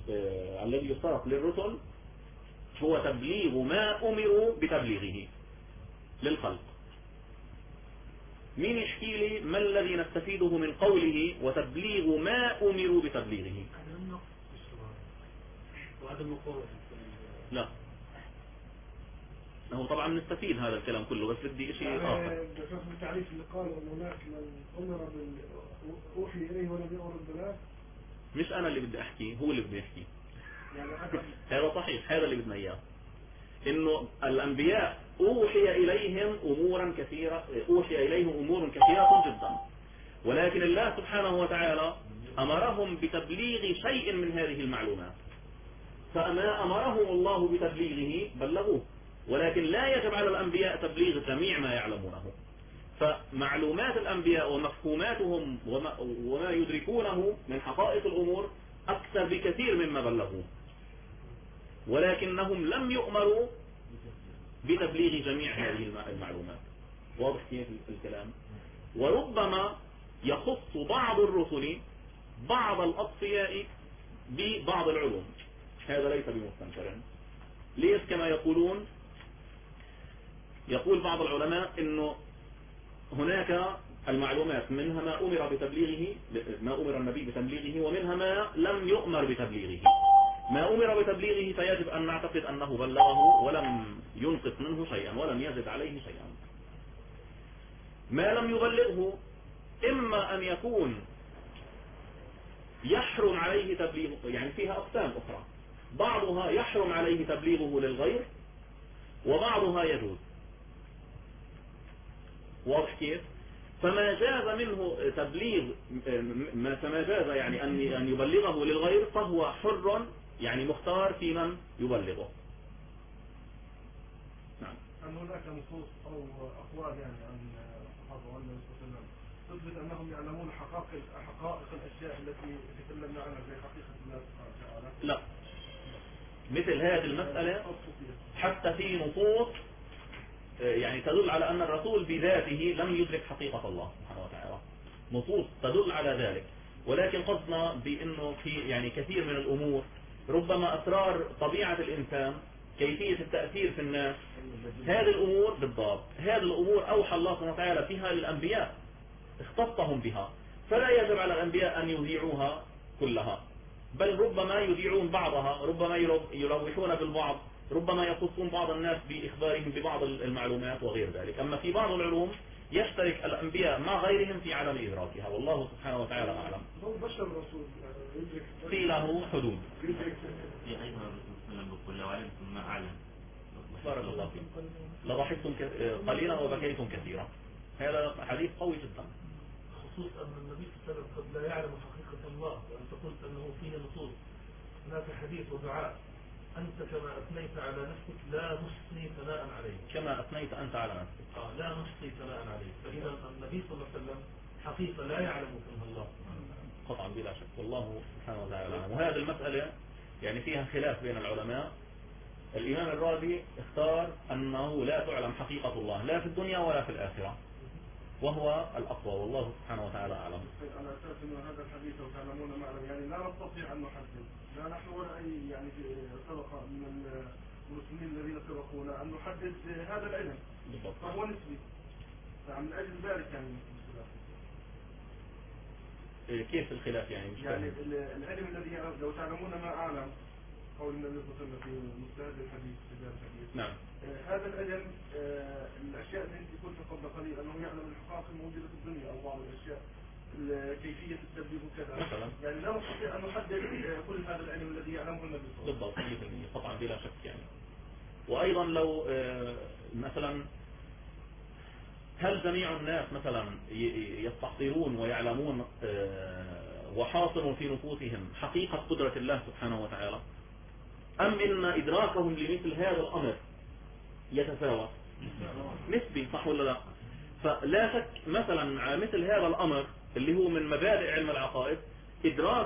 الذي يشترط للرسل هو تبليغ ما أمروا بتبليغه للخلق. مين يحكي لي ما الذي نستفيده من قوله وتبليغ ما أمروا بتبليغه؟ لا، هو طبعا نستفيد هذا الكلام كله، بس بدي شيء آخر. بخصوص التعريف اللي قال هناك من أمر أوحي إليه ولم يأمر بالبلاغ. مش أنا اللي بدي أحكي، هو اللي بدي يحكي. يعني هذا صحيح، هذا اللي بدنا إياه، إنه الأنبياء أوحي إليهم أمور كثيرة جدا، ولكن الله سبحانه وتعالى أمرهم بتبليغ شيء من هذه المعلومات، فما أمرهم الله بتبليغه بلغوه، ولكن لا يجب على الأنبياء تبليغ جميع ما يعلمونه. فمعلومات الأنبياء ومفهوماتهم وما يدركونه من حقائق الأمور أكثر بكثير مما بلغوه، ولكنهم لم يؤمروا بتبليغ جميع هذه المعلومات. واضح كيف الكلام؟ وربما يخص بعض الرسل بعض الأصفياء ببعض العلوم، هذا ليس بمستنكر. ليش؟ كما يقول بعض العلماء إنه هناك المعلومات منها ما أمر النبي بتبليغه، ومنها ما لم يؤمر بتبليغه. ما أمر بتبليغه فيجب أن نعتقد أنه بلغه ولم ينقص منه شيئا ولم يزد عليه شيئا. ما لم يبلغه إما أن يكون يحرم عليه تبليغه، يعني فيها أقسام أخرى، بعضها يحرم عليه تبليغه للغير وبعضها يجوز. واضح كيف؟ فما جاز منه تبليغ، فما جاز يعني أن يبلغه للغير فهو حر، يعني مختار في من يبلغه. نعم. هل هناك نصوص أو أقوال يعني عن الصحابة والنبي صلى الله عليه وسلم تثبت أنهم يعلمون حقائق الأشياء التي تكلمنا عنها زي حقيقة الله سبحانه وتعالى؟ لا، مثل هذه المسألة حتى في نصوص يعني تدل على أن الرسول بذاته لم يدرك حقيقة الله سبحانه وتعالى، نصوص تدل على ذلك. ولكن قصدنا بأنه في يعني كثير من الأمور ربما أسرار طبيعة الإنسان، كيفية التأثير في الناس، هذه الأمور بالضبط، هذه الأمور أوحى الله سبحانه وتعالى فيها للأنبياء، اختصهم بها، فلا يجب على الأنبياء أن يذيعوها كلها، بل ربما يذيعون بعضها، ربما يلوحون بالبعض، ربما يخصون بعض الناس بإخبارهم ببعض المعلومات وغير ذلك. أما في بعض العلوم يشترك الأنبياء مع غيرهم في عدم إدراكها، والله سبحانه وتعالى أعلم. هو بشر الرسول يدرك في له حدود. في أيضا الرسول صلى الله عليه وسلم يقول لو علمتم ما أعلم بارك الله فيكم لضحكتم قليلا وبكيتم كثيرا، هذا حديث قوي جدا. خصوص أن النبي صلى الله عليه وسلم قد لا يعلم حقيقة الله، وأنت قلت أنه فيه نصوص، هناك حديث ودعاء: أنت كما أثنيت على نفسك لا نحصي ثناء عليك. كما أثنيت أنت على نفسك. لا نحصي ثناء عليك. فإذا النبي صلى الله عليه وسلم حقيقة لا يعلم كنه الله قطعا بلا شك، والله سبحانه وتعالى أعلم. وهذه المسألة يعني فيها خلاف بين العلماء. الإمام الرازي اختار أنه لا تعلم حقيقة الله لا في الدنيا ولا في الآخرة، وهو الأقوى، والله سبحانه وتعالى أعلم. على أساس أن هذا الحديث وتعلمون معلم، يعني لا نستطيع أن نحدد، لا نحن ولا أي يعني سبق من المسلمين الذين سبقونا أن نحدد هذا العلم، فهو نسبي، فمن أجل ذلك يعني كيف الخلاف يعني؟ العلم الذي لو تعلمون ما أعلم، قول النبي صلى الله عليه وسلم في مستند الحديث نعم. هذا العلم الأشياء التي قلت قبل قليل أنه يعلم الحقائق الموجودة في الدنيا أو بعض الأشياء كيفية التبليغ وكذا، مثلا يعني لا نستطيع أن نحدد كل هذا العلم الذي يعلمه النبي صلى الله عليه وسلم. بالضبط، طبعا بلا شك يعني. وأيضا لو مثلا هل جميع الناس مثلا يستحضرون ويعلمون وحاصل في نفوسهم حقيقة قدرة الله سبحانه وتعالى، أم إن إدراكهم لمثل هذا الأمر يتفاوت نسبي، صح ولا لا؟ فلا شك مثلا على مثل هذا الأمر اللي هو من مبادئ علم العقائد، إدراك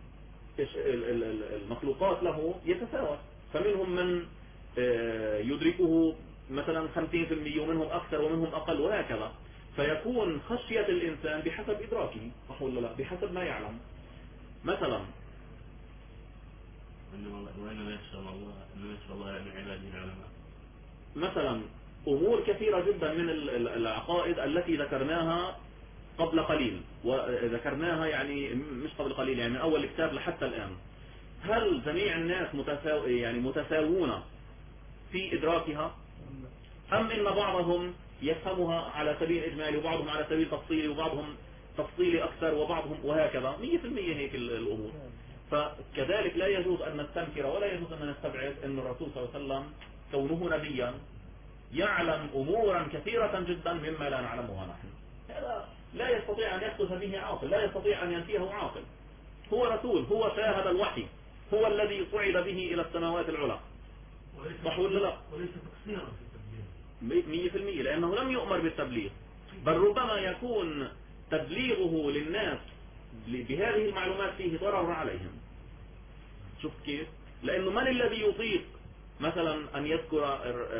المخلوقات له يتفاوت، فمنهم من يدركه مثلا 50% ومنهم أكثر ومنهم أقل وهكذا، فيكون خشية الإنسان بحسب إدراكه، صح ولا لا؟ بحسب ما يعلم. مثلا وإنما يخشى الله من عباده العلماء. مثلا أمور كثيرة جدا من العقائد التي ذكرناها قبل قليل، وذكرناها يعني مش قبل قليل، يعني من أول الكتاب لحتى الآن. هل جميع الناس متساوون في إدراكها، أم إن بعضهم يفهمها على سبيل إجمالي وبعضهم على سبيل تفصيلي وبعضهم تفصيلي أكثر وبعضهم وهكذا؟ 100% هيك الأمور. فكذلك لا يجوز أن نستنكر ولا يجوز أن نستبعد أن الرسول صلى الله عليه وسلم كونه نبيا يعلم أمورا كثيرة جدا مما لا نعلمها نحن. هذا لا يستطيع أن يحدث به عاقل، لا يستطيع أن ينفيه عاقل. هو رسول، هو شاهد الوحي، هو الذي صعد به إلى السماوات العلى، صح ولا لا؟ وليس تقصيرا في التبليغ 100%، لأنه لم يؤمر بالتبليغ، بل ربما يكون تبليغه للناس بهذه المعلومات فيه ضرر عليهم. شوف كيف؟ لأنه من الذي يطيق مثلا أن يذكر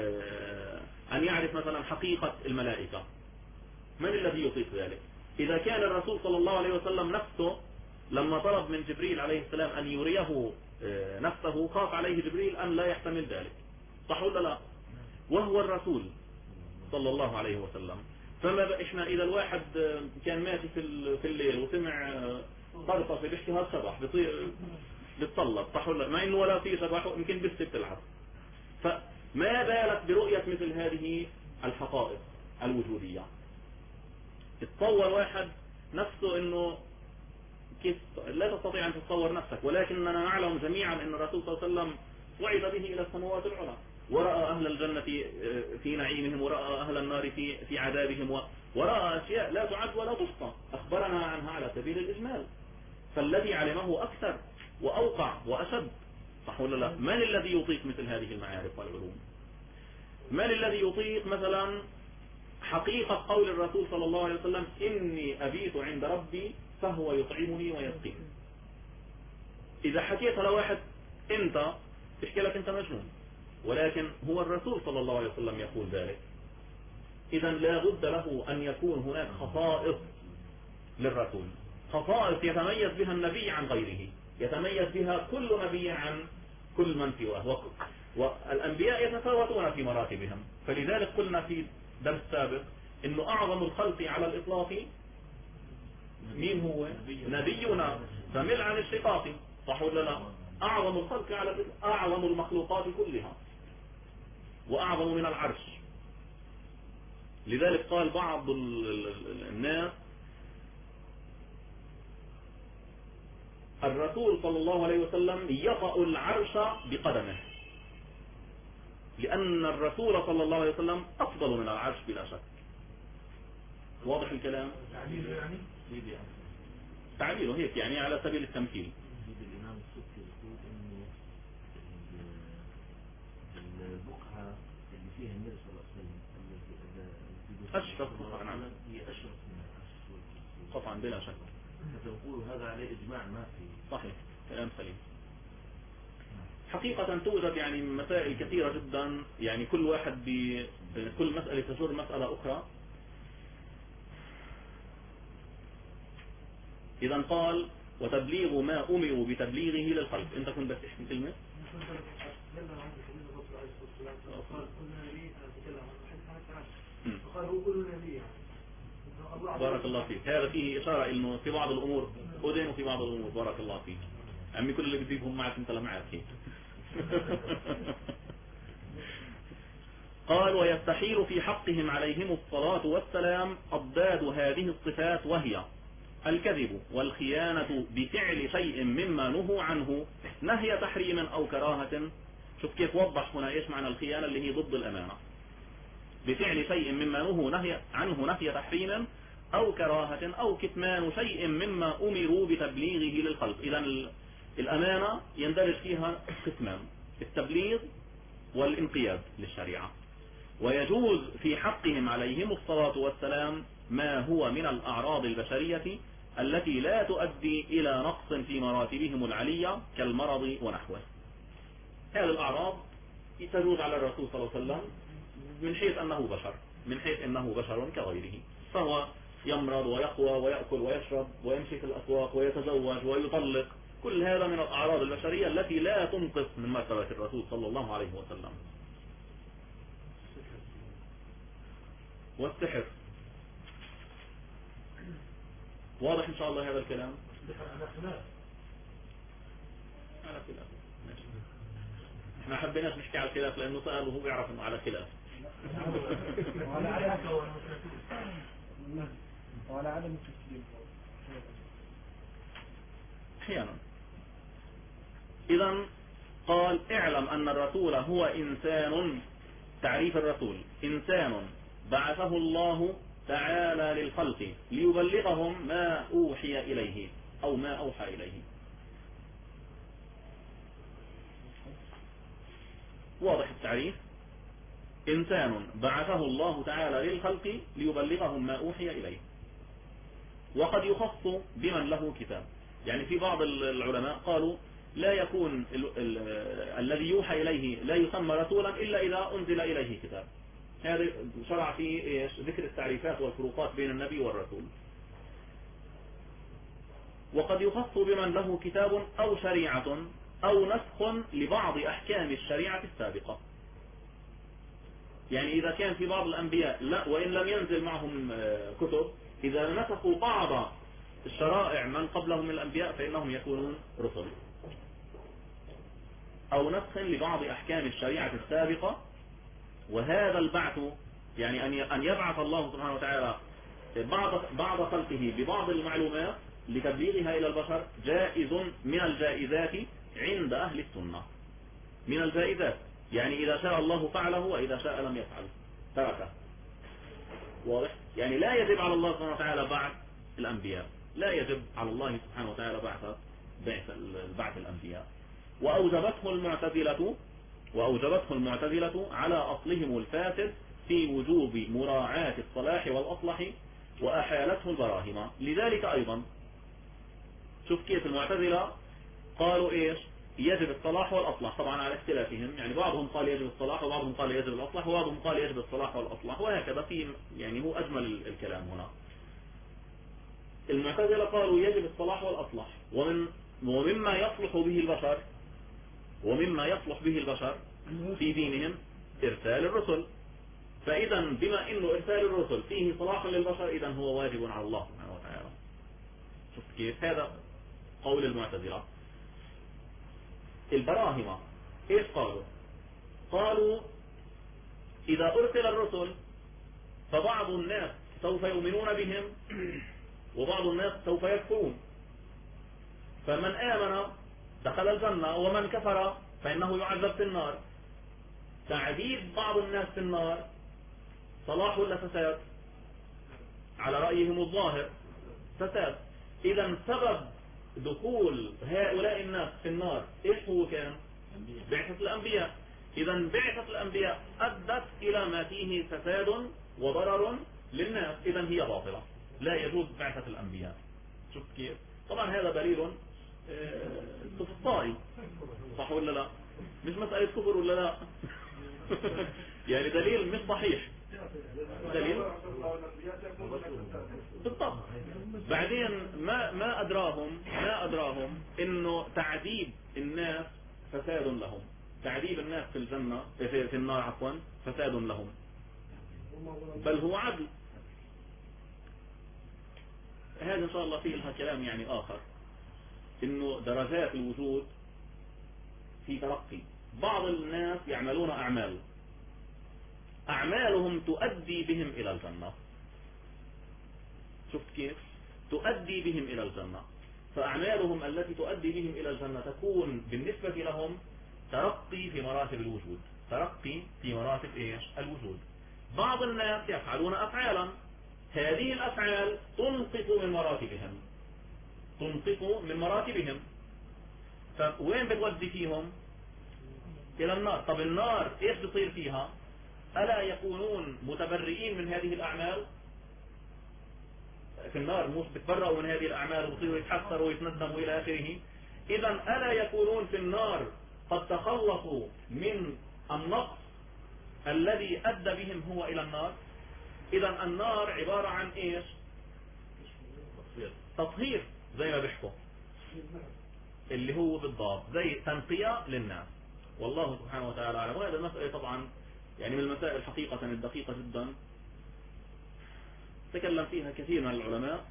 أن يعرف مثلا حقيقة الملائكة؟ من الذي يطيق ذلك؟ إذا كان الرسول صلى الله عليه وسلم نفسه لما طلب من جبريل عليه السلام أن يريه نفسه خاف عليه جبريل أن لا يحتمل ذلك، صح ولا لا؟ وهو الرسول صلى الله عليه وسلم. فما إحنا إذا الواحد كان ماشي في الليل وسمع طرطفة بيحكي هذا شبح بيصير بتطلب، صح ولا؟ مع إنه ولا في شبح يمكن بس بتلعب. فما بالك برؤية مثل هذه الحقائق الوجودية؟ تتصور واحد نفسه إنه كيف لا تستطيع أن تتصور نفسك، ولكننا نعلم جميعا أن الرسول صلى الله عليه وسلم صعد به إلى السماوات العلى، ورأى أهل الجنة في نعيمهم، ورأى أهل النار في عذابهم، ورأى أشياء لا تعد ولا تحصى، أخبرنا عنها على سبيل الإجمال. فالذي علمه أكثر وأوقع وأشد، صح ولا لا؟ من الذي يطيق مثل هذه المعارف والعلوم؟ من الذي يطيق مثلا حقيقة قول الرسول صلى الله عليه وسلم إني أبيت عند ربي فهو يطعمني ويسقيني؟ إذا حكيتها لواحد أنت تحكي لك أنت مجنون، ولكن هو الرسول صلى الله عليه وسلم يقول ذلك. إذا لا بد له أن يكون هناك خصائص للرسول، خصائص يتميز بها النبي عن غيره، يتميز بها كل نبي عن كل من سواه، والأنبياء يتفاوتون في مراتبهم. فلذلك قلنا في درس سابق إنه أعظم الخلق على الإطلاق مين هو؟ نبينا، فمل عن الشقاق، صح ولا لا؟ أعظم الخلق على أعظم المخلوقات كلها، وأعظم من العرش. لذلك قال بعض الناس الرسول صلى الله عليه وسلم يطأ العرش بقدمه، لأن الرسول صلى الله عليه وسلم أفضل من العرش بلا شك. واضح الكلام؟ تعليله هيك يعني على سبيل التمثيل. الإمام السبكي يقول إنه البقعة اللي فيها النبي صلى الله عليه وسلم أشرف قطعا عنه، هي أشرف من العرش قطعا بلا شك. فتقول هذا عليه إجماع ما في. صحيح، كلام سليم. حقيقة توجد يعني مسائل كثيرة جدا، يعني كل واحد كل مسألة تجر مسألة أخرى. إذا قال وتبليغ ما أمروا بتبليغه للخلق. أنت كنت بس تحكي كلمة؟ بارك الله فيك. هذا فيه إشارة إنه في بعض الأمور أذن وفي بعض الأمور. بارك الله فيك عمي، كل اللي بتجيبهم معك أنت لمعك هيك. قال ويستحيل في حقهم عليهم الصلاة والسلام أضداد هذه الصفات، وهي الكذب والخيانة بفعل شيء مما نهوا عنه نهي تحريم أو كراهة. شوف كيف وضح هنا إيش معنى الخيانة اللي هي ضد الأمانة. بفعل شيء مما نهوا عنه نهي تحريم أو كراهة أو كتمان شيء مما أمروا بتبليغه للخلق. إذا الأمانة يندرج فيها قسمان: التبليغ والانقياد للشريعة. ويجوز في حقهم عليهم الصلاة والسلام ما هو من الأعراض البشرية التي لا تؤدي إلى نقص في مراتبهم العلية كالمرض ونحوه. هذه الأعراض تجوز على الرسول صلى الله عليه وسلم من حيث أنه بشر، من حيث أنه بشر كغيره، فهو يمرض ويقوى ويأكل ويشرب ويمشي في الأسواق ويتزوج ويطلق، كل هذا من الأعراض البشرية التي لا تنقص من مرتبة الرسول صلى الله عليه وسلم. والسحر واضح إن شاء الله هذا الكلام؟ على خلاف. احنا حبيناش نحكي على الخلاف لأنه سأل وهو بيعرف إنه على خلاف. وعلى عدم التسليم أحيانا. إذن قال اعلم أن الرسول هو إنسان. تعريف الرسول إنسان بعثه الله تعالى للخلق ليبلغهم ما أوحي إليه أو ما أوحى إليه. واضح التعريف؟ إنسان بعثه الله تعالى للخلق ليبلغهم ما أوحي إليه. وقد يخص بمن له كتاب. يعني في بعض العلماء قالوا لا يكون الذي يوحى إليه لا يسمى رسولا إلا إذا أنزل إليه كتاب. هذا شرع في ذكر التعريفات والفروقات بين النبي والرسول. وقد يخص بمن له كتاب أو شريعة أو نسخ لبعض أحكام الشريعة السابقة. يعني إذا كان في بعض الأنبياء لا وإن لم ينزل معهم كتب، إذا نسخوا بعض الشرائع من قبلهم من الأنبياء فإنهم يكونون رسل. أو نسخ لبعض أحكام الشريعة السابقة. وهذا البعث يعني أن يبعث الله سبحانه وتعالى بعض خلقه ببعض المعلومات لتبليغها إلى البشر جائز من الجائزات عند أهل السنة. من الجائزات يعني إذا شاء الله فعله وإذا شاء لم يفعل تركه. واضح؟ يعني لا يجب على الله سبحانه وتعالى بعث الأنبياء، لا يجب على الله سبحانه وتعالى بعث الأنبياء. وأوجبته المعتزلة على أصلهم الفاسد في وجوب مراعاة الصلاح والأصلح وأحالته البراهمة. لذلك أيضا شوف كيف المعتزلة قالوا إيش؟ يجب الصلاح والأصلح، طبعا على اختلافهم. يعني بعضهم قال يجب الصلاح وبعضهم قال يجب الأصلح وبعضهم قال يجب الصلاح والأصلح، وهكذا في يعني هو أجمل الكلام هنا. المعتزلة قالوا يجب الصلاح والأصلح. ومما يصلح به البشر في دينهم إرسال الرسل. فإذا بما إنه إرسال الرسل فيه صلاح للبشر إذا هو واجب على الله سبحانه وتعالى. شوف كيف هذا قول المعتزلة. البراهمة إيش قالوا؟ قالوا إذا أرسل الرسل فبعض الناس سوف يؤمنون بهم وبعض الناس سوف يكفرون. فمن آمن دخل الجنة ومن كفر فإنه يعذب في النار. تعذيب بعض الناس في النار صلاح ولا فساد؟ على رأيهم الظاهر فساد. إذا سبب دخول هؤلاء الناس في النار إيش هو كان؟ بعثة الأنبياء. إذا بعثة الأنبياء أدت إلى ما فيه فساد وضرر للناس، إذا هي باطلة، لا يجوز بعثة الأنبياء. شوف كيف؟ طبعا هذا دليل استفساري، صح ولا لا؟ مش مسألة كفر ولا لا. يعني دليل مش صحيح، دليل بالضبط. بعدين ما أدراهم إنه تعذيب الناس فساد لهم، تعذيب الناس في الجنة في النار عفوا فساد لهم، بل هو عدل. هذا إن شاء الله فيه لها كلام يعني آخر، إنه درجات الوجود في ترقي. بعض الناس يعملون أعمالهم تؤدي بهم إلى الجنة. شفت كيف؟ تؤدي بهم إلى الجنة. فأعمالهم التي تؤدي بهم إلى الجنة تكون بالنسبة لهم ترقي في مراتب الوجود، ترقي في مراتب إيش؟ الوجود. بعض الناس يفعلون أفعالا، هذه الأفعال تنقص من مراتبهم، فوين بتودي فيهم؟ إلى النار. طب النار إيش بصير فيها؟ ألا يكونون متبرئين من هذه الأعمال؟ في النار مش بتبرئوا من هذه الأعمال ويصيروا يتحسروا ويتندموا إلى آخره. إذا ألا يكونون في النار قد تخلصوا من النقص الذي أدى بهم هو إلى النار؟ إذا النار عبارة عن إيش؟ تطهير زي ما بيحكوا. اللي هو بالضبط زي تنقية للناس. والله سبحانه وتعالى أعلم. وهذا المسألة طبعا يعني من المسائل حقيقة الدقيقة جدا تكلم فيها كثير من العلماء.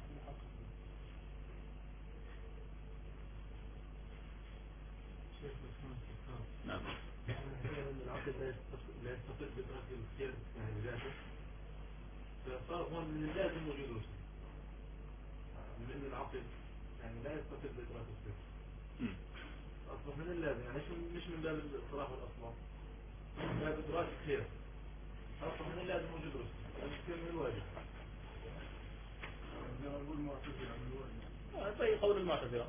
نعم. العقل لا يستطيع بإدراك الخير يعني ذاته، فصار هو من اللازم وجود رسل، من العقل يعني لا يستطيع بإدراك الخير، أصبح من اللازم يعني مش من باب الصلاح والأصلاح، من باب إدراك الخير، أصبح من اللازم وجود رسل، الخير من الواجب. زي قول المعتزلة،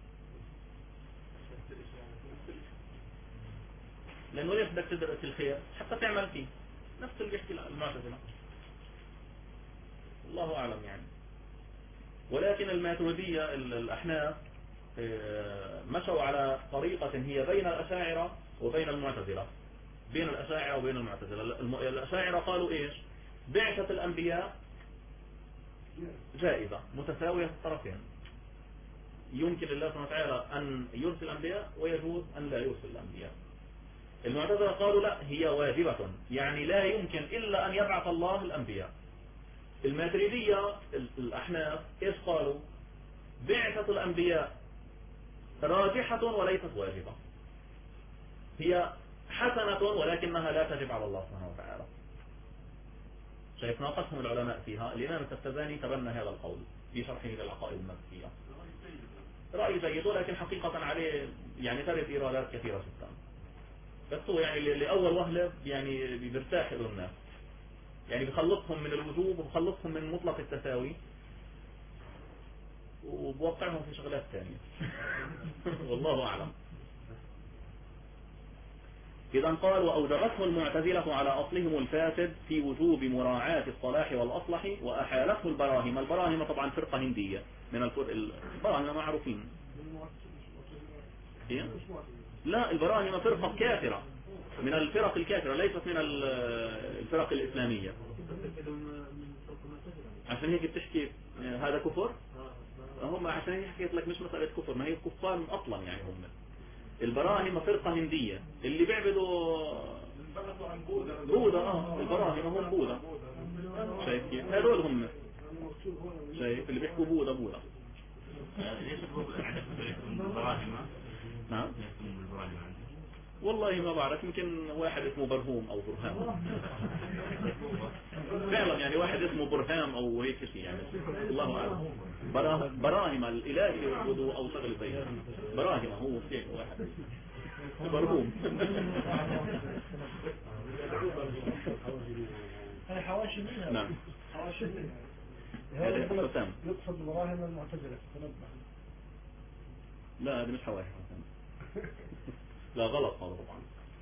لأنه ليش بدك تدرك الخير حتى تعمل فيه، نفس اللي بيحكي المعتزلة. الله أعلم يعني. ولكن الماتريدية الأحناف مشوا على طريقة هي بين الأشاعرة وبين المعتزلة، بين الأشاعرة وبين المعتزلة. الأشاعرة قالوا إيش؟ بعثة الأنبياء جائزة متساوية في الطرفين، يمكن لله سبحانه وتعالى أن يرسل الأنبياء ويجوز أن لا يرسل الأنبياء. المعتزلة قالوا لا، هي واجبة، يعني لا يمكن إلا أن يبعث الله الأنبياء. الماتريدية الأحناف إيش قالوا؟ بعثة الأنبياء راجحة وليست واجبة، هي حسنة ولكنها لا تجب على الله سبحانه وتعالى. شايف ناقشهم العلماء فيها. الإمام التفتزاني تبنى هذا القول في شرحه للعقائد المكسية، رأي جيد، ولكن حقيقة عليه يعني ترد إيرادات كثيرة جدا، بس هو يعني لأول وهلة يعني بيرتاح له الناس، يعني بخلصهم من الوجوب وبخلصهم من مطلق التساوي وبوقعهم في شغلات ثانية. والله أعلم. إذا قال وأوجبته المعتزلة على أصلهم الفاسد في وجوب مراعاة الصلاح والأصلح وأحالته البراهمة. البراهمة طبعا فرقة هندية من البراهمة معروفين. لا، البراهمة فرقة كافرة من الفرق الكافرة، ليست من الفرق الإسلامية. عشان هيك بتحكي هذا كفر، هم عشان هيك حكيت لك مش مسألة كفر، ما هي كفار أصلا يعني. هم البراهمة فرقة هندية اللي بيعبدوا بوذا. البراهمة هم بوذا، شايف كيف؟ هذول هم، شايف اللي بيحكوا بوذا. نعم والله ما بعرف، يمكن واحد اسمه برهوم او برهام. فعلا يعني واحد اسمه برهام او هيك شيء يعني، الله اعلم. براهمة الاله يعبدوا او شغل زي هذا. براهمة هو هيك واحد برهوم. هاي حواشي منها. نعم حواشي منها. هذا حسام. يقصد براهمة المعتزلة. لا هذا مش حواشي حسام. لا غلط هذا طبعا.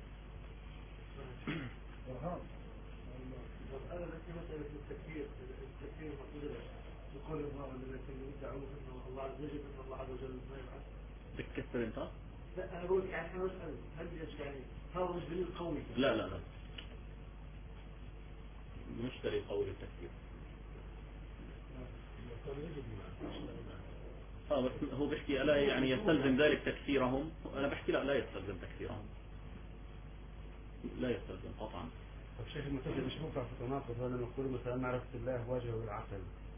أنا في مسألة التكفير المعتزلة يقول الذين يدعون أن الله عز وجل أن الله عز وجل ما يبعث. تكفر أنت؟ لا أنا أقول يعني أنا أسأل هل يعني هذا مش دليل قوي؟ لا مش دليل قوي للتكفير. بس هو بيحكي ألا يعني يستلزم ذلك تكفيرهم؟ أنا بحكي لا يستلزم تكفيرهم، لا يستلزم قطعا. طب شيخ المعتزلة مش موقع في تناقض لما يقولوا مثلا معرفة الله واجب بالعقل،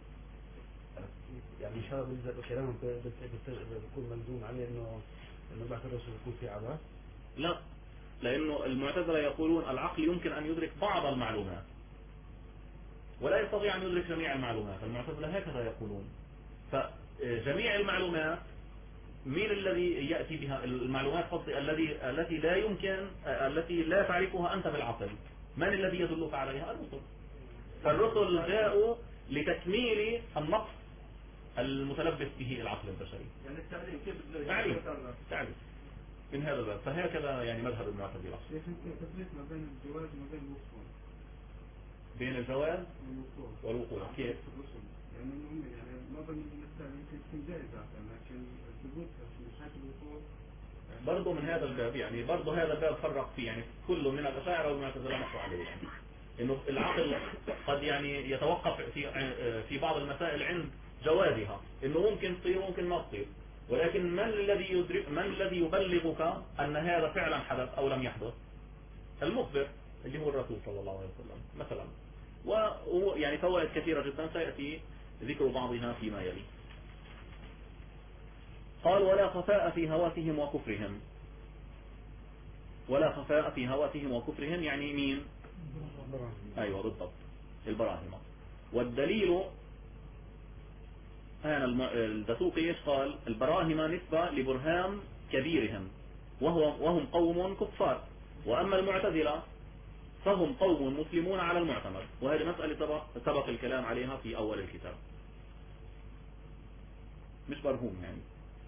يعني إن شاء الله بالنسبة لكلامهم بيكون ملزوم عليه إنه بعث الرسول يكون في عباس؟ لا، لأنه المعتزلة يقولون العقل يمكن أن يدرك بعض المعلومات ولا يستطيع أن يدرك جميع المعلومات. المعتزلة هكذا يقولون. فجميع المعلومات مين الذي يأتي بها المعلومات قصدي التي لا يمكن التي لا تعرفها أنت بالعقل، من الذي يدلك عليها؟ الرسل. فالرسل جاءوا لتكميل النقص المتلبس به العقل البشري. يعني التعليم كيف تعليم من هذا الباب. فهكذا يعني مذهب المعتزلة. شيخ انت تفرق ما بين الجواز وما بين الوصول. بين الجواز والوقوع كيف؟ يعني المهم يعني ما بين المسائل يمكن تكون جائزة، لكن الثبوت في حيث الوقوع برضه من هذا الباب، يعني برضه هذا الباب فرق فيه، يعني كله من الأشاعرة والمعتزلة نحو عليه، يعني إنه العقل قد يعني يتوقف في بعض المسائل عند جوازها، إنه ممكن تصير وممكن ما تصير. ولكن من الذي يبلغك أن هذا فعلا حدث أو لم يحدث؟ المخبر اللي هو الرسول صلى الله عليه وسلم مثلا. ويعني فوائد كثيرة جدا سيأتي ذكر بعضها فيما يلي. قال ولا خفاء في هواتهم وكفرهم. ولا خفاء في هواتهم وكفرهم يعني مين؟ أيوة بالضبط، البراهمة. والدليل هنا الدسوقي قال البراهمة نسبة لبرهام كبيرهم وهم قوم كفار، وأما المعتزلة فهم قوم مسلمون على المعتمد. وهذه مسألة سبق الكلام عليها في أول الكتاب، مش برهوم يعني.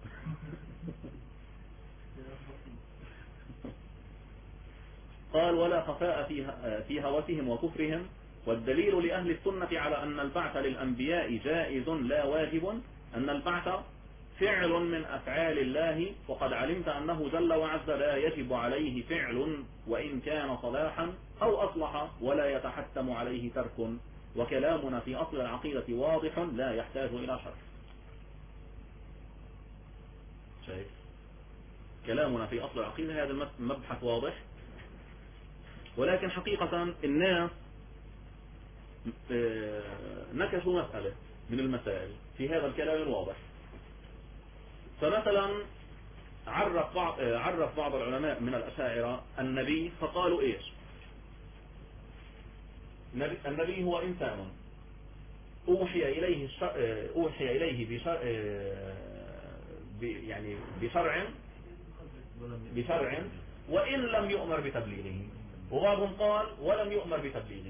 قال ولا خفاء في هواتهم وكفرهم. والدليل لأهل السنة على أن البعث للأنبياء جائز لا واجب أن البعث فعل من أفعال الله، وقد علمت أنه جل وعز لا يجب عليه فعل وإن كان صلاحا أو أصلح ولا يتحتم عليه ترك، وكلامنا في أصل العقيدة واضح لا يحتاج إلى شرح. شايف كلامنا في أصل العقيدة هذا المبحث واضح، ولكن حقيقة الناس نكشوا مسألة من المسائل في هذا الكلام الواضح. فمثلا عرف بعض العلماء من الأشاعرة النبي فقالوا إيش؟ النبي هو إنسان أوحي إليه يعني بشرع وإن لم يؤمر بتبليغه، وبعضهم قال ولم يؤمر بتبليغه.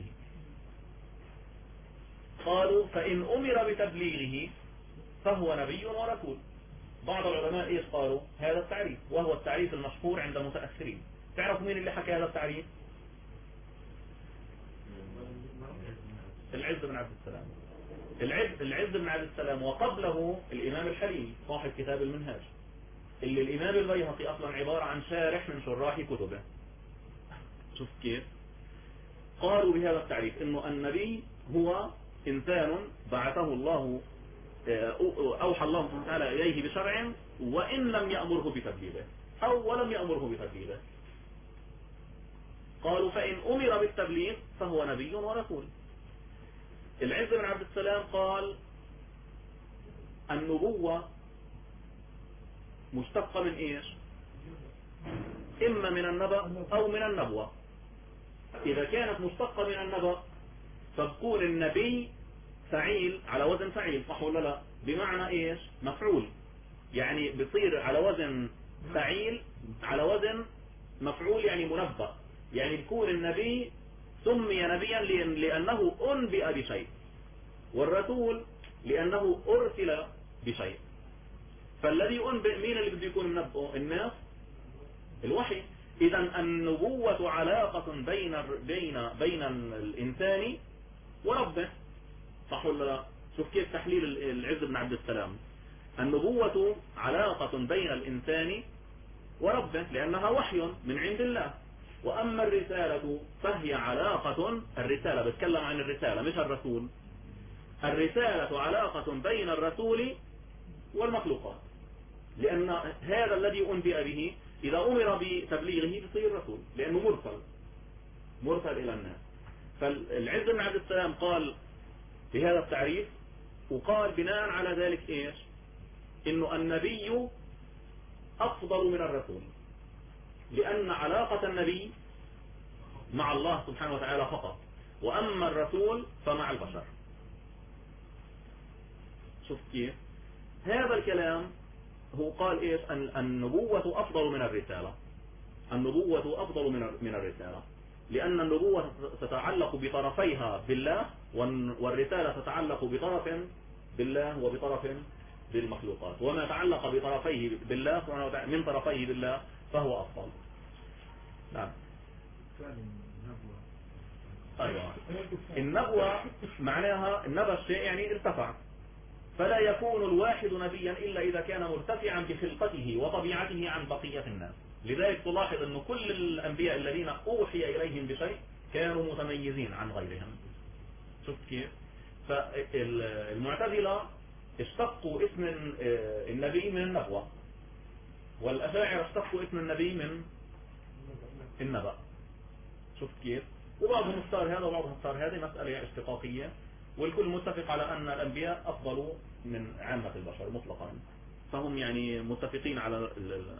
قالوا فإن أمر بتبليغه فهو نبي ورسول. بعض العلماء إيش قالوا؟ هذا التعريف، وهو التعريف المشهور عند المتأخرين. تعرف مين اللي حكى هذا التعريف؟ العز بن عبد السلام. العز بن عبد السلام، وقبله الإمام الحليم صاحب كتاب المنهاج، اللي الإمام البيهقي أصلا عبارة عن شارح من شراح كتبه. شوف كيف قالوا بهذا التعريف إنه النبي هو إنسان بعثه الله، أوحى الله سبحانه وتعالى إليه بشرع وإن لم يأمره بتبليغه أو ولم يأمره بتبليغه. قالوا فإن أمر بالتبليغ فهو نبي ورسول. العز بن عبد السلام قال النبوة مشتقة من إيش؟ إما من النبأ أو من النبوة. إذا كانت مشتقة من النبأ فبكون النبي فعيل على وزن فعيل، صح ولا لا؟ بمعنى إيش؟ مفعول، يعني بصير على وزن فعيل على وزن مفعول، يعني منبأ. يعني بكون النبي سمي نبيا لأنه أنبئ بشيء، والرسول لأنه أرسل بشيء. فالذي أنبئ مين اللي بده يكون منبئ؟ الناس، الوحي. إذا النبوة علاقة بين الإنسان وربه، صح ولا لا؟ شوف كيف تحليل العز بن عبد السلام. النبوة علاقة بين الإنسان وربه لأنها وحي من عند الله. وأما الرسالة فهي علاقة، الرسالة بتكلم عن الرسالة مش الرسول. الرسالة علاقة بين الرسول والمخلوقات، لأن هذا الذي أنبئ به إذا أمر بتبليغه يصير رسول، لأنه مرسل إلى الناس. فالعز بن عبد السلام قال بهذا التعريف، وقال بناء على ذلك إيش؟ إنه النبي أفضل من الرسول، لأن علاقة النبي مع الله سبحانه وتعالى فقط، وأما الرسول فمع البشر. شوف كيف هذا الكلام. هو قال إيش؟ النبوة أفضل من الرسالة. النبوة أفضل من الرسالة، لأن النبوة تتعلق بطرفيها بالله، والرسالة تتعلق بطرف بالله وبطرف بالمخلوقات. وما تعلق بطرفيه بالله من طرفيه بالله فهو أفضل. نعم. أيوة. النبوة معناها النبى الشيء يعني ارتفع، فلا يكون الواحد نبيا إلا إذا كان مرتفعا بخلقته وطبيعته عن بقية الناس. لذلك تلاحظ أن كل الأنبياء الذين أوحي إليهم بشيء كانوا متميزين عن غيرهم. شفت كيف؟ فالمعتزلة اشتقوا اسم النبي من النبوة، والأشاعرة اشتقوا اسم النبي من النبأ. شفت كيف؟ وبعضهم اختار هذا وبعضهم اختار هذه، مسألة اشتقاقية، والكل متفق على أن الأنبياء أفضل من عامة البشر مطلقا، فهم يعني متفقين على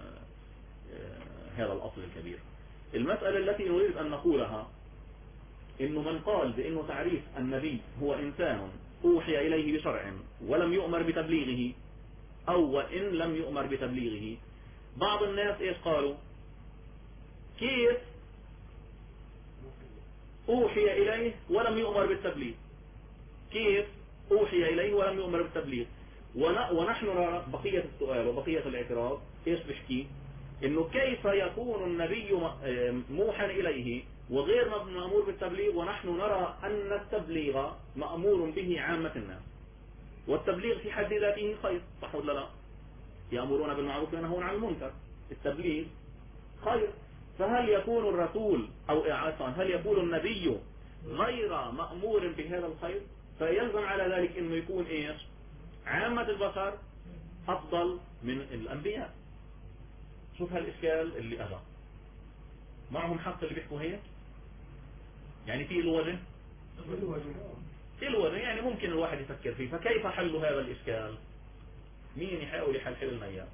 هذا الأصل الكبير. المسألة التي نريد أن نقولها إنه من قال بأنه تعريف النبي هو إنسان أوحي إليه بشرع ولم يؤمر بتبليغه، أو وإن لم يؤمر بتبليغه، بعض الناس إيش قالوا؟ كيف أوحي إليه ولم يؤمر بالتبليغ؟ كيف أوحي إليه ولم يؤمر بالتبليغ؟ ونحن نرى بقية السؤال وبقية الاعتراض إيش بحكي؟ إنه كيف يكون النبي موحى إليه وغير مأمور بالتبليغ، ونحن نرى أن التبليغ مأمور به عامة الناس، والتبليغ في حد ذاته خير، صح ولا لا؟ يأمرون بالمعروف وينهون عن المنكر، التبليغ خير. فهل يكون الرسول أو هل يكون النبي غير مأمور بهذا الخير؟ فيلزم على ذلك إنه يكون إيش؟ عامة البشر أفضل من الأنبياء. شوف هالإشكال اللي أجا معهم حق اللي بيحكوا هيك، يعني في الوجه يعني ممكن الواحد يفكر فيه. فكيف حل هذا الإشكال؟ مين يحاول يحل لنا إياه؟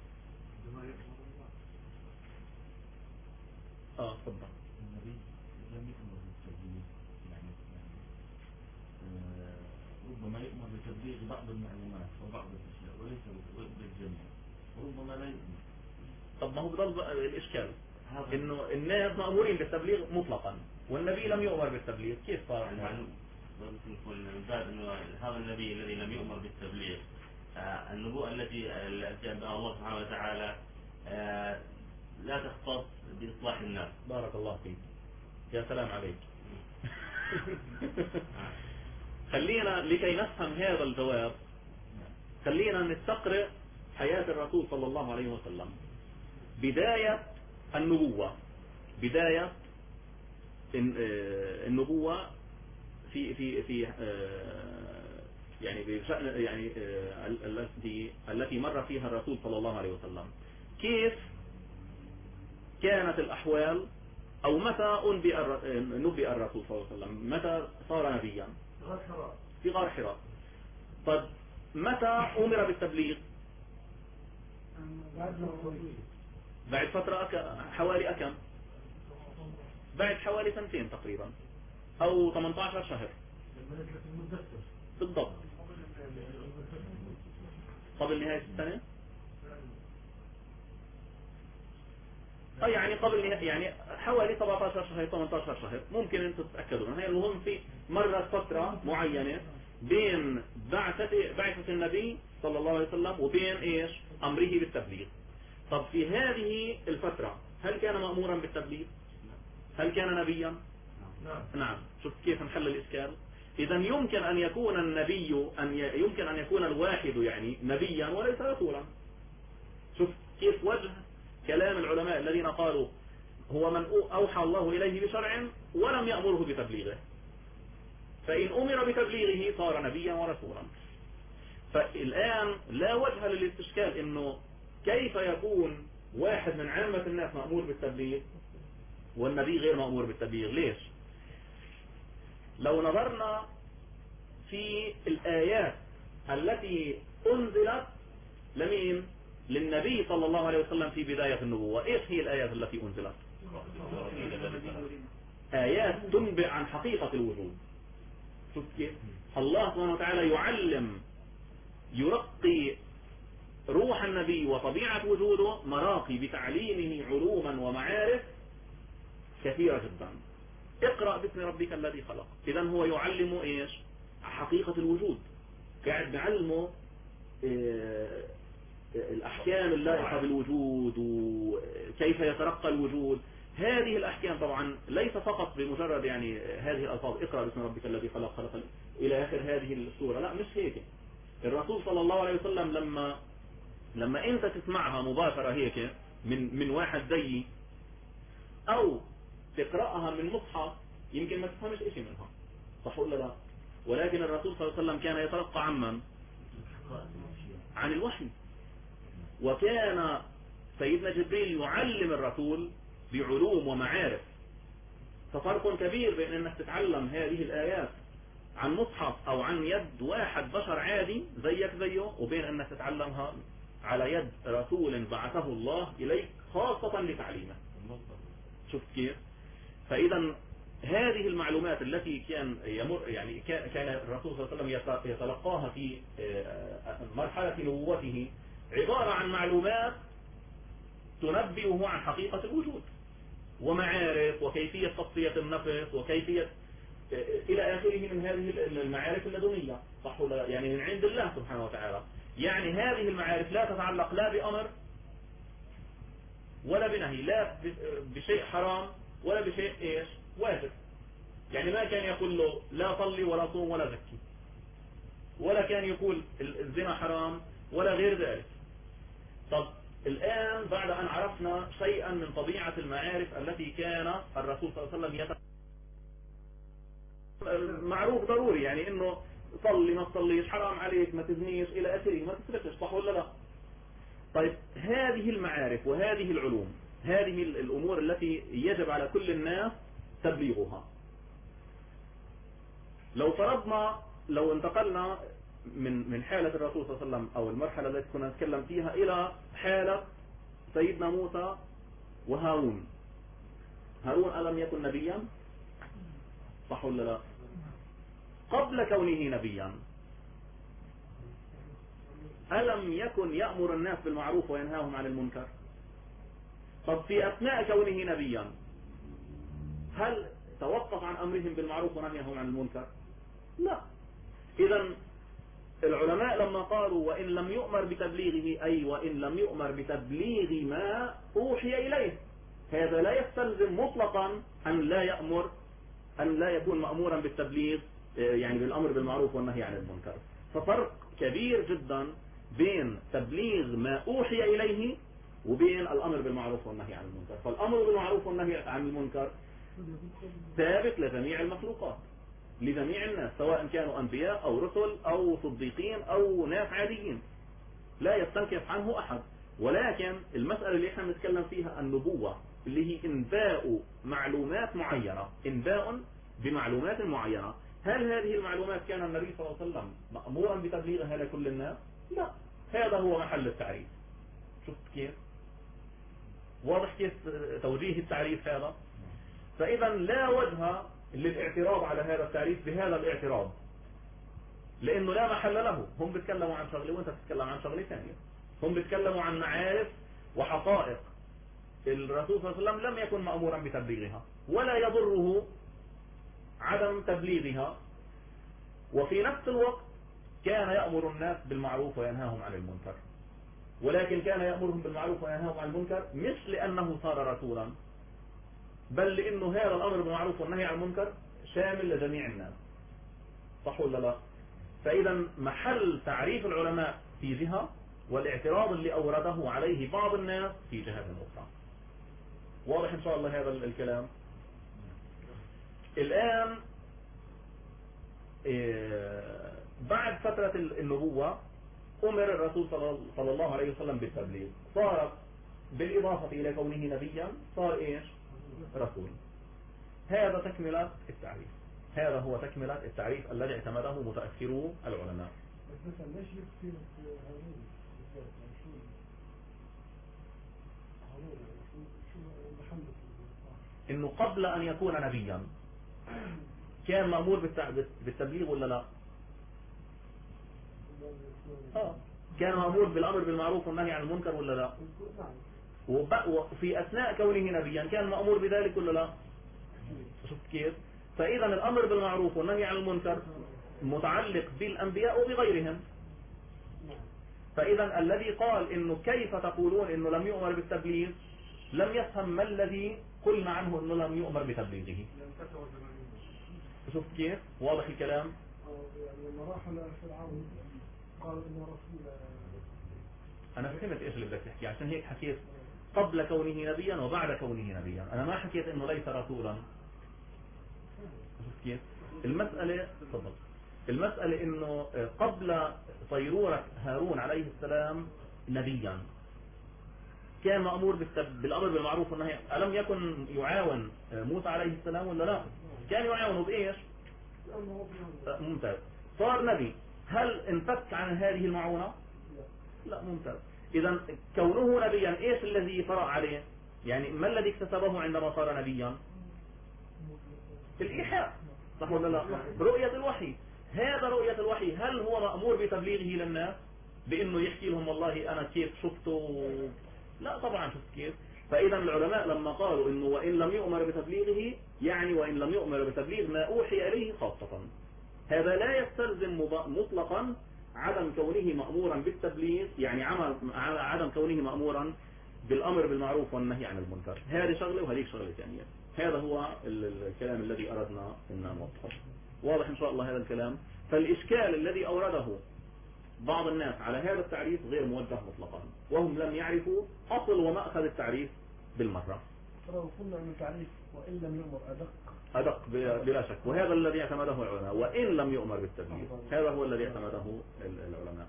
تفضل. النبي لم يؤمر بالتبليغ، يعني ربما يؤمر بتبليغ بعض المعلومات وبعض الأشياء وليس بالجميع، وربما لا يؤمر. طب ما هو بضل الإشكال إنه الناس مأمورين بالتبليغ مطلقا والنبي لم يؤمر بالتبليغ، كيف صار؟ يعني نقول من باب إنه هذا النبي الذي لم يؤمر بالتبليغ، النبوءة التي جاء بها الله سبحانه وتعالى لا تختص بإصلاح الناس. بارك الله فيك، يا سلام عليك. خلينا لكي نفهم هذا الجواب خلينا نستقرأ حياة الرسول صلى الله عليه وسلم. بداية النبوة، بداية النبوة في يعني بشأن يعني التي مر فيها الرسول صلى الله عليه وسلم، كيف كانت الأحوال، أو متى نبئ الرسول صلى الله عليه وسلم، متى صار نبيا؟ في غار حراء. طب متى أمر بالتبليغ؟ بعد فترة حوالي أكم؟ بعد حوالي سنتين تقريبا، أو 18 شهر بالضبط، قبل نهاية السنة. يعني قبل يعني حوالي 17 شهر 18 شهر، ممكن انتم تتأكدوا منها. المهم في مرة فترة معينة بين بعثة النبي صلى الله عليه وسلم وبين ايش؟ امره بالتبليغ. طب في هذه الفترة هل كان مأمورا بالتبليغ؟ هل كان نبيا؟ نعم. شوف كيف نحل الإشكال. إذا يمكن أن يكون النبي يمكن أن يكون الواحد يعني نبيا وليس رسولا. شوف كيف وجه كلام العلماء الذين قالوا هو من أوحى الله إليه بشرع ولم يأمره بتبليغه، فإن أمر بتبليغه صار نبيا ورسولا. فالآن لا وجه للاستشكال إنه كيف يكون واحد من عامة الناس مأمور بالتبليغ والنبي غير مأمور بالتبليغ. ليش؟ لو نظرنا في الآيات التي أنزلت لمين؟ للنبي صلى الله عليه وسلم في بداية النبوة، إيش هي الآيات التي أنزلت؟ آيات تنبئ عن حقيقة الوجود. شوف كيف الله سبحانه وتعالى يرقي روح النبي وطبيعة وجوده مراقي بتعليمه علوما ومعارف كثيرة جدا. اقرأ باسم ربك الذي خلق. إذا هو يعلم إيش؟ حقيقة الوجود، قاعد بعلمه الأحكام اللائقة بالوجود وكيف يترقى الوجود. هذه الأحكام طبعا ليس فقط بمجرد يعني هذه الألفاظ اقرأ باسم ربك الذي خلق إلى آخر هذه السورة، لا مش هيك. الرسول صلى الله عليه وسلم لما أنت تسمعها مباشرة هيك من واحد زيي، أو تقرأها من مصحف، يمكن ما تفهمش إشي منها، صح ولا لا؟ ولكن الرسول صلى الله عليه وسلم كان يتلقى عمن؟ عن الوحي. وكان سيدنا جبريل يعلم الرسول بعلوم ومعارف. ففرق كبير بين انك تتعلم هذه الآيات عن مصحف او عن يد واحد بشر عادي زيك زيه، وبين انك تتعلمها على يد رسول بعثه الله اليك خاصة لتعليمه. شوف كيف؟ فاذا هذه المعلومات التي كان يمر يعني كان الرسول صلى الله عليه وسلم يتلقاها في مرحلة نبوته عبارة عن معلومات تنبئه عن حقيقة الوجود ومعارف وكيفية تصفية النفس وكيفية إلى آخره من هذه المعارف اللدنية، صح ولا لا؟ يعني من عند الله سبحانه وتعالى. يعني هذه المعارف لا تتعلق لا بأمر ولا بنهي، لا بشيء حرام ولا بشيء إيش واجب. يعني ما كان يقول له لا صلي ولا صوم ولا زكي، ولا كان يقول الزنا حرام ولا غير ذلك. طب الآن بعد أن عرفنا شيئا من طبيعة المعارف التي كان الرسول صلى الله عليه وسلم معروف ضروري، يعني انه صلي ما تصليش، حرام عليك ما تزنيش الى اخره، ما تسرقش، صح ولا لا؟ طيب هذه المعارف وهذه العلوم، هذه الامور التي يجب على كل الناس تبليغها. لو فرضنا لو انتقلنا من حالة الرسول صلى الله عليه وسلم او المرحلة التي كنا نتكلم فيها الى حالة سيدنا موسى وهارون. هارون ألم يكن نبيا؟ صح ولا لا؟ قبل كونه نبيا ألم يكن يأمر الناس بالمعروف وينهاهم عن المنكر؟ طب في أثناء كونه نبيا هل توقف عن أمرهم بالمعروف ونهيهم عن المنكر؟ لا. إذا العلماء لما قالوا وإن لم يؤمر بتبليغه، أي وإن لم يؤمر بتبليغ ما أوحي إليه، هذا لا يستلزم مطلقا أن لا يأمر، أن لا يكون مأمورا بالتبليغ، يعني بالأمر بالمعروف والنهي عن المنكر. ففرق كبير جدا بين تبليغ ما أوحي إليه وبين الأمر بالمعروف والنهي عن المنكر. فالأمر بالمعروف والنهي عن المنكر ثابت لجميع المخلوقات، لجميع الناس، سواء كانوا أنبياء أو رسل أو صديقين أو ناس عاديين، لا يستنكف عنه أحد. ولكن المسألة اللي احنا بنتكلم فيها النبوة، اللي هي انباء معلومات معينة، انباء بمعلومات معينة. هل هذه المعلومات كان النبي صلى الله عليه وسلم مأمورا بتبليغها لكل الناس؟ لا. هذا هو محل التعريف. شفت كيف؟ واضح كيف توجيه التعريف هذا؟ فإذا لا وجه للاعتراض على هذا التعريف بهذا الاعتراض، لأنه لا محل له. هم بيتكلموا عن شغلة وانت بتتكلم عن شغلة ثانية. هم بيتكلموا عن معارف وحقائق الرسول صلى الله عليه وسلم لم يكن مأمورا بتبليغها، ولا يضره عدم تبليغها، وفي نفس الوقت كان يأمر الناس بالمعروف وينهاهم عن المنكر. ولكن كان يأمرهم بالمعروف وينهاهم عن المنكر مش لأنه صار رسولا، بل لأنه هذا الأمر بالمعروف والنهي عن المنكر شامل لجميع الناس، صح ولا لا؟ فإذا محل تعريف العلماء في جهة، والاعتراض اللي أورده عليه بعض الناس في جهة أخرى. واضح إن شاء الله هذا الكلام؟ الآن بعد فترة النبوة أمر الرسول صلى الله عليه وسلم بالتبليغ، صار بالإضافة إلى كونه نبيا صار إيش؟ رسول. هذا تكملة التعريف، هذا هو تكملة التعريف الذي اعتمده متأخرو العلماء. بس مثلا ليش يكفي هارون؟ إنه قبل أن يكون نبيا كان مأمور بالتبليغ ولا لا؟ كان مأمور بالأمر بالمعروف والنهي عن المنكر ولا لا؟ وفي أثناء كونه نبيا كان مأمور بذلك ولا لا؟ شفت كيف؟ فإذا الأمر بالمعروف والنهي عن المنكر متعلق بالأنبياء وبغيرهم. فإذا الذي قال إنه كيف تقولون إنه لم يؤمر بالتبليغ لم يفهم ما الذي قلنا عنه إنه لم يؤمر بتبليغه. شفت كيف؟ واضح الكلام؟ لما راح فرعون قال إنه رسول. أنا فهمت إيش اللي بدك تحكي، عشان هيك حكيت قبل كونه نبيا وبعد كونه نبيا. أنا ما حكيت إنه ليس رسولا. شفت كيف؟ المسألة تفضل. المسألة انه قبل صيرورة هارون عليه السلام نبيا كان مأمور بالأمر بالمعروف والنهي. ألم يكن يعاون موسى عليه السلام ولا لا؟ كان يعاونه بإيش؟ ممتاز. صار نبي، هل انفك عن هذه المعونة؟ لا. ممتاز. إذا كونه نبيا إيش الذي طرأ عليه؟ يعني ما الذي اكتسبه عندما صار نبيا؟ الإيحاء، صح ولا لا؟ رؤية الوحي. هذا رؤية الوحي هل هو مأمور بتبليغه للناس بأنه يحكي لهم والله أنا كيف شفته؟ لا طبعا. شفت كيف؟ فإذا العلماء لما قالوا إنه وإن لم يؤمر بتبليغه، يعني وإن لم يؤمر بتبليغ ما أوحي إليه خاصة، هذا لا يستلزم مطلقا عدم كونه مأمورا بالتبليغ، يعني عدم كونه مأمورا بالأمر بالمعروف والنهي عن المنكر. هذه شغلة وهذه شغلة ثانية. هذا هو الكلام الذي أردنا أن نوضحه. واضح إن شاء الله هذا الكلام. فالإشكال الذي أورده بعض الناس على هذا التعريف غير موجه مطلقا، وهم لم يعرفوا أصل ومأخذ التعريف بالمرة. لو قلنا أن التعريف وإن لم يؤمر أدق بلا شك، وهذا الذي اعتمده العلماء. وإن لم يؤمر بالتبليغ، هذا هو الذي اعتمده العلماء.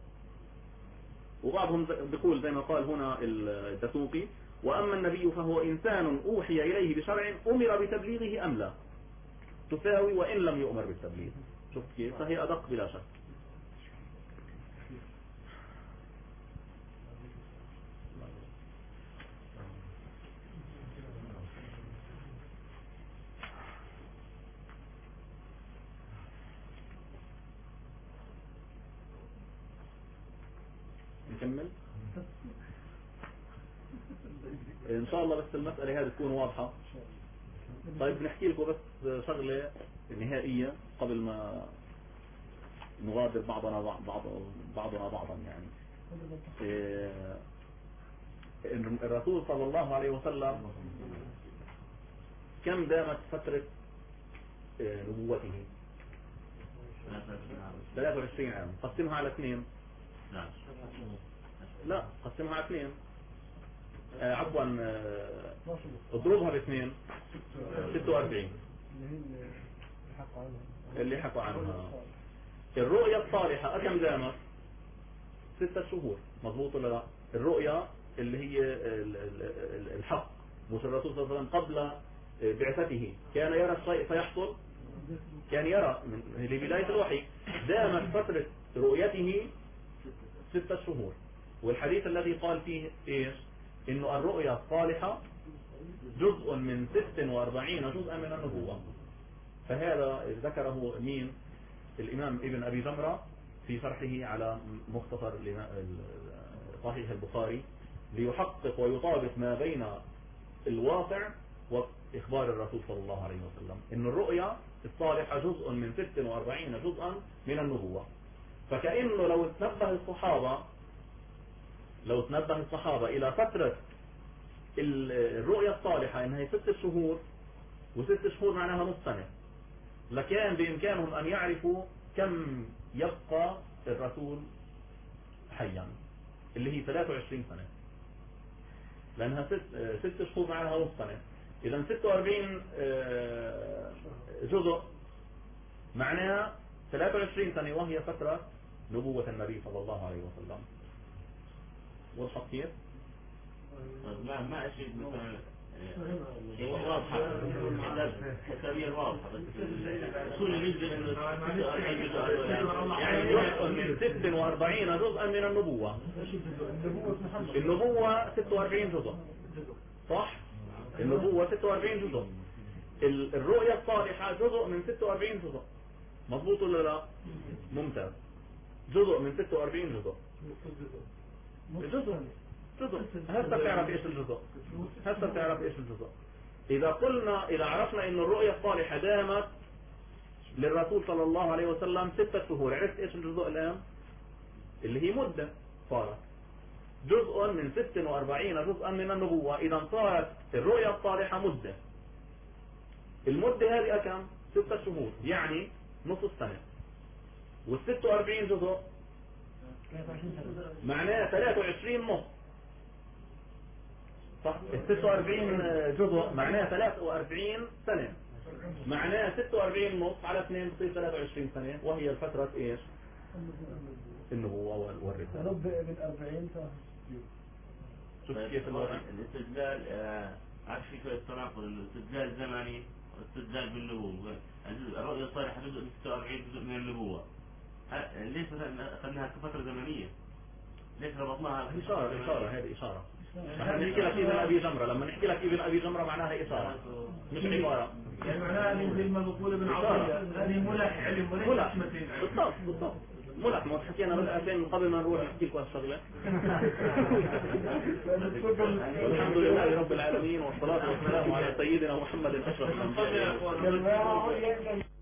وبعضهم بيقول زي ما قال هنا الدسوقي: وأما النبي فهو إنسان أوحي إليه بشرع أمر بتبليغه أم لا، تساوي وإن لم يؤمر بالتبليغ. شفت كيف؟ فهي أدق بلا شك. نكمل ان شاء الله، بس المسألة هذه تكون واضحة. طيب نحكي لكم بس شغلة نهائية قبل ما نغادر بعضنا بعضا. يعني الرسول صلى الله عليه وسلم كم دامت فترة نبوته؟ 23 عام. قسمها على 2. لا، قسمها على 2. عفوا، اضربها ب2. 46 اللي حكوا عنها. الرؤيا الصالحة كم دامت؟ 6 شهور. مضبوط ولا لا؟ الرؤيا اللي هي الحق، مش الرسول صلى الله عليه وسلم قبل بعثته كان يرى الشيء فيحصل، كان يرى من لبداية الوحي. دامت فترة رؤيته 6 شهور. والحديث الذي قال فيه ايش؟ انه الرؤيا الصالحة جزء من 46 جزءا من النبوة. فهذا ذكره مين؟ الامام ابن ابي جمرة في شرحه على مختصر صحيح البخاري، ليحقق ويطابق ما بين الواقع واخبار الرسول صلى الله عليه وسلم ان الرؤيا الصالحة جزء من 46 جزءا من النبوة. فكأنه لو تنبه الصحابة إلى فترة الرؤيا الصالحة إنها 6 شهور، و6 شهور معناها نص سنة، لكان بإمكانهم أن يعرفوا كم يبقى الرسول حيا، اللي هي 23 سنة، لأنها 6 شهور معناها نص سنة. إذا 46 جزء معناها 23 سنة، وهي فترة نبوة النبي صلى الله عليه وسلم. وضحت كيف؟ ما أشيء مثلا واضحة، حسابيا واضحة، بس كل نسبة يعني جزء من 46 جزءا من النبوة. النبوة 46 جزء، صح؟ النبوة 46 جزء. الرؤيا الصالحة جزء من 46 جزء. مضبوط ولا لا؟ ممتاز. جزء من 46 جزء. جزء. هسه بتعرف ايش الجزء. اذا عرفنا ان الرؤيا الصالحة دامت للرسول صلى الله عليه وسلم 6 شهور، عرفت ايش الجزء الان؟ اللي هي مدة، صارت جزء من 46 جزءا من النبوة. اذا صارت الرؤيا الصالحة مدة. المدة هذه كم؟ 6 شهور، يعني نص السنة. وال46 جزء معناه 23 نص، صح؟ ال 46 جزء معناه 43 سنة. معناه 46 ونص على 2 بتصير 23 سنة، وهي الفترة ايش؟ النبوة والرسالة. نبدأ بال40 شوف كيف الوضع؟ الاستدلال عاد في شوية تناقض، انه استدلال زمني واستدلال بالنبوة. الرؤيا الصالحة تبدأ من 46 جزء من النبوة. ليش مثلا اخذناها كفترة زمنية؟ ليش ربطناها؟ إشارة هذه إشارة. نحن نحكي لك ابن أبي جمرة، لما نحكي لك ابن أبي جمرة معناها إشارة مش عبارة. يعني معناها زي ما بقول ابن عطية هذه ملح علم وليس حكمتين. بالضبط ملح. ما حكينا بالأسين قبل ما نروح نحكي لكم هالشغلة. والحمد لله رب العالمين، والصلاة والسلام على سيدنا محمد أشرف الأنبياء.